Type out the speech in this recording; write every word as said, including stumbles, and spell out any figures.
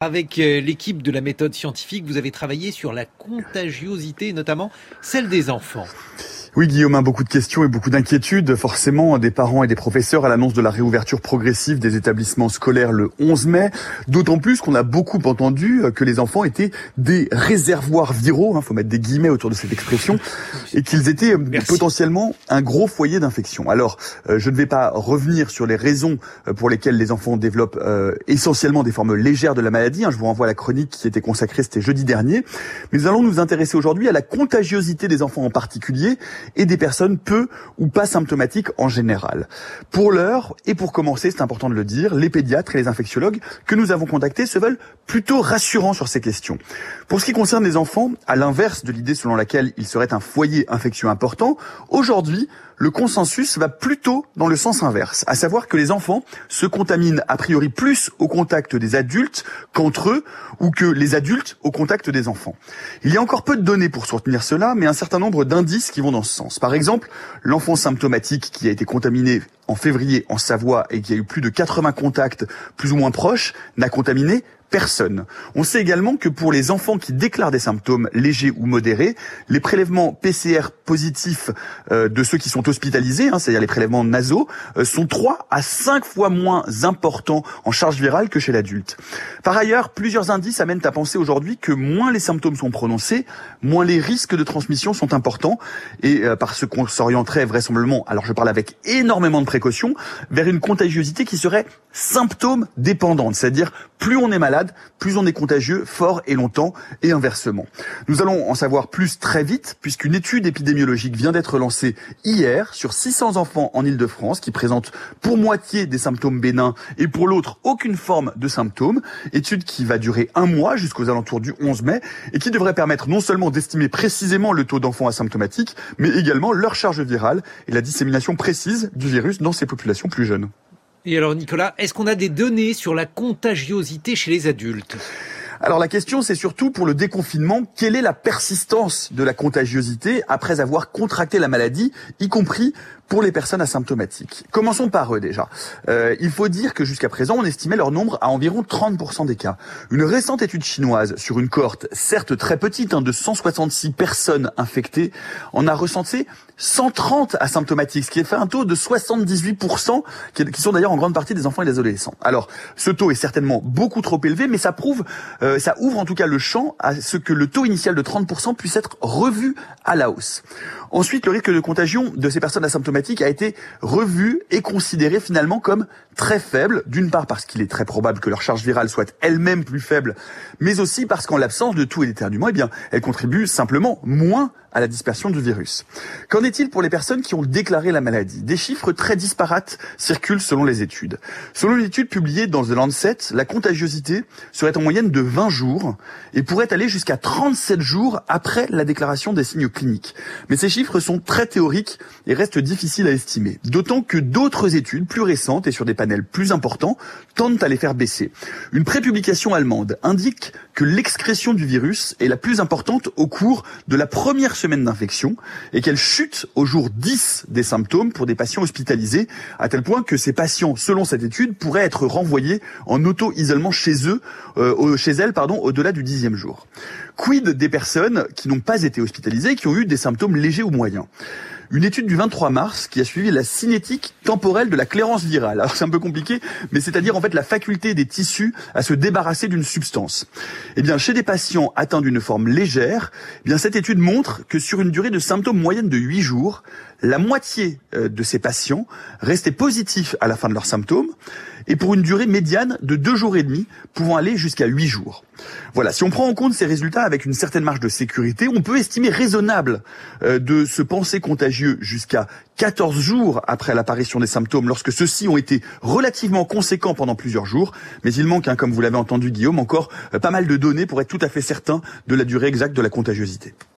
Avec euh, l'équipe de la méthode scientifique, vous avez travaillé sur la contagiosité, notamment celle des enfants. Oui, Guillaume, beaucoup de questions et beaucoup d'inquiétudes, forcément, des parents et des professeurs à l'annonce de la réouverture progressive des établissements scolaires le onze mai. D'autant plus qu'on a beaucoup entendu que les enfants étaient des réservoirs viraux, hein, faut mettre des guillemets autour de cette expression, et qu'ils étaient Merci. potentiellement un gros foyer d'infection. Alors, euh, je ne vais pas revenir sur les raisons pour lesquelles les enfants développent euh, essentiellement des formes légères de la maladie. Hein, je vous renvoie à la chronique qui était consacrée, c'était jeudi dernier. Mais nous allons nous intéresser aujourd'hui à la contagiosité des enfants en particulier, et des personnes peu ou pas symptomatiques en général. Pour l'heure, et pour commencer, c'est important de le dire, les pédiatres et les infectiologues que nous avons contactés se veulent plutôt rassurants sur ces questions. Pour ce qui concerne les enfants, à l'inverse de l'idée selon laquelle ils seraient un foyer infectieux important, aujourd'hui, le consensus va plutôt dans le sens inverse, à savoir que les enfants se contaminent a priori plus au contact des adultes qu'entre eux, ou que les adultes au contact des enfants. Il y a encore peu de données pour soutenir cela, mais un certain nombre d'indices qui vont dans ce sens. Par exemple, l'enfant symptomatique qui a été contaminé en février en Savoie et qui a eu plus de quatre-vingts contacts plus ou moins proches n'a contaminé personne. On sait également que pour les enfants qui déclarent des symptômes légers ou modérés, les prélèvements P C R positifs euh, de ceux qui sont hospitalisés, hein, c'est-à-dire les prélèvements nasaux, euh, sont trois à cinq fois moins importants en charge virale que chez l'adulte. Par ailleurs, plusieurs indices amènent à penser aujourd'hui que moins les symptômes sont prononcés, moins les risques de transmission sont importants, et euh, parce qu'on s'orienterait vraisemblablement, alors je parle avec énormément de précautions, vers une contagiosité qui serait symptôme dépendante, c'est-à-dire plus on est malade, plus on est contagieux, fort et longtemps, et inversement. Nous allons en savoir plus très vite, puisqu'une étude épidémiologique vient d'être lancée hier sur six cents enfants en Île-de-France qui présentent pour moitié des symptômes bénins et pour l'autre aucune forme de symptômes. Étude qui va durer un mois jusqu'aux alentours du onze mai et qui devrait permettre non seulement d'estimer précisément le taux d'enfants asymptomatiques, mais également leur charge virale et la dissémination précise du virus dans ces populations plus jeunes. Et alors Nicolas, est-ce qu'on a des données sur la contagiosité chez les adultes ? Alors la question, c'est surtout pour le déconfinement, quelle est la persistance de la contagiosité après avoir contracté la maladie, y compris pour les personnes asymptomatiques. Commençons par eux déjà. Euh, il faut dire que jusqu'à présent, on estimait leur nombre à environ trente pour cent des cas. Une récente étude chinoise sur une cohorte, certes très petite, hein, de cent soixante-six personnes infectées, en a recensé cent trente asymptomatiques, ce qui fait un taux de soixante-dix-huit pour cent, qui sont d'ailleurs en grande partie des enfants et des adolescents. Alors, ce taux est certainement beaucoup trop élevé, mais ça prouve, euh, ça ouvre en tout cas le champ à ce que le taux initial de trente pour cent puisse être revu à la hausse. Ensuite, le risque de contagion de ces personnes asymptomatiques a été revu et considéré finalement comme très faible, d'une part parce qu'il est très probable que leur charge virale soit elle-même plus faible, mais aussi parce qu'en l'absence de toux et d'éternuement, eh bien, elle contribue simplement moins à la dispersion du virus. Qu'en est-il pour les personnes qui ont déclaré la maladie ? Des chiffres très disparates circulent selon les études. Selon une étude publiée dans The Lancet, la contagiosité serait en moyenne de vingt jours et pourrait aller jusqu'à trente-sept jours après la déclaration des signes cliniques. Mais ces chiffres sont très théoriques et restent difficiles à estimer. D'autant que d'autres études plus récentes et sur des panels plus importants tendent à les faire baisser. Une prépublication allemande indique que l'excrétion du virus est la plus importante au cours de la première semaine d'infection et qu'elle chute au jour dix des symptômes pour des patients hospitalisés, à tel point que ces patients, selon cette étude, pourraient être renvoyés en auto-isolement chez eux, euh, chez elles, pardon, au-delà du dixième jour. Quid des personnes qui n'ont pas été hospitalisées et qui ont eu des symptômes légers ou moyens ? Une étude du vingt-trois mars qui a suivi la cinétique temporelle de la clairance virale. Alors c'est un peu compliqué, mais c'est-à-dire en fait la faculté des tissus à se débarrasser d'une substance. Eh bien, chez des patients atteints d'une forme légère, eh bien cette étude montre que sur une durée de symptômes moyenne de huit jours, la moitié de ces patients restaient positifs à la fin de leurs symptômes, et pour une durée médiane de deux jours et demi, pouvant aller jusqu'à huit jours. Voilà, si on prend en compte ces résultats avec une certaine marge de sécurité, on peut estimer raisonnable euh, de se penser contagieux jusqu'à quatorze jours après l'apparition des symptômes, lorsque ceux-ci ont été relativement conséquents pendant plusieurs jours. Mais il manque, hein, comme vous l'avez entendu Guillaume, encore euh, pas mal de données pour être tout à fait certain de la durée exacte de la contagiosité.